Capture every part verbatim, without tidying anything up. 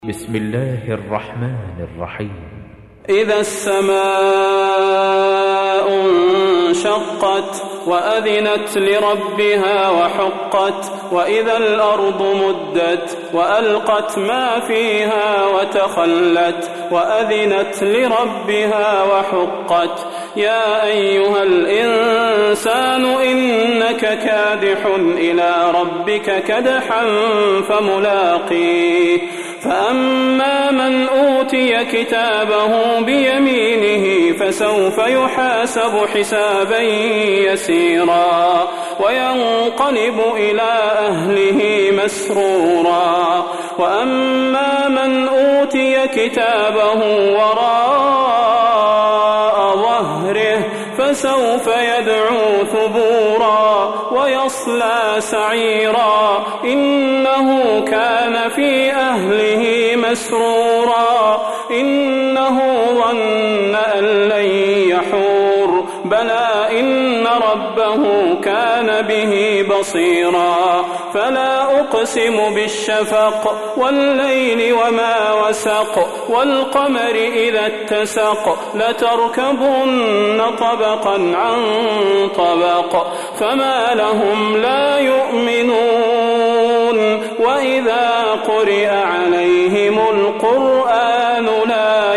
بسم الله الرحمن الرحيم. إذا السماء انشقت وأذنت لربها وحقت وإذا الأرض مدت وألقت ما فيها وتخلت وأذنت لربها وحقت يا أيها الإنسان إنك كادح إلى ربك كدحا فملاقيه فأما من أوتي كتابه بيمينه فسوف يحاسب حسابا يسيرا وينقلب إلى أهله مسرورا وأما من أوتي كتابه وراء ظهره فسوف يدعو ثبورا ويصلى سعيرا إنه كان في أهله مسرورا إنه ظن أن لن يحور بلى إن ربه كان به بصيرا فلا أقسم بالشفق والليل وما وسق والقمر إذا اتسق لتركبن طبقا عن طبق فما لهم لا يؤمنون وإذا قرئ عليهم القرآن لا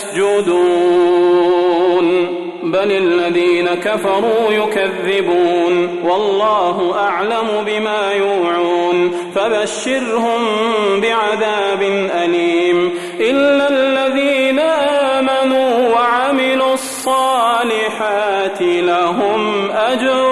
يسجدون بل الذين كفروا يكذبون والله أعلم بما يوعون فبشرهم بعذاب أليم إلا الذين آمنوا وعملوا الصالحات لهم أجر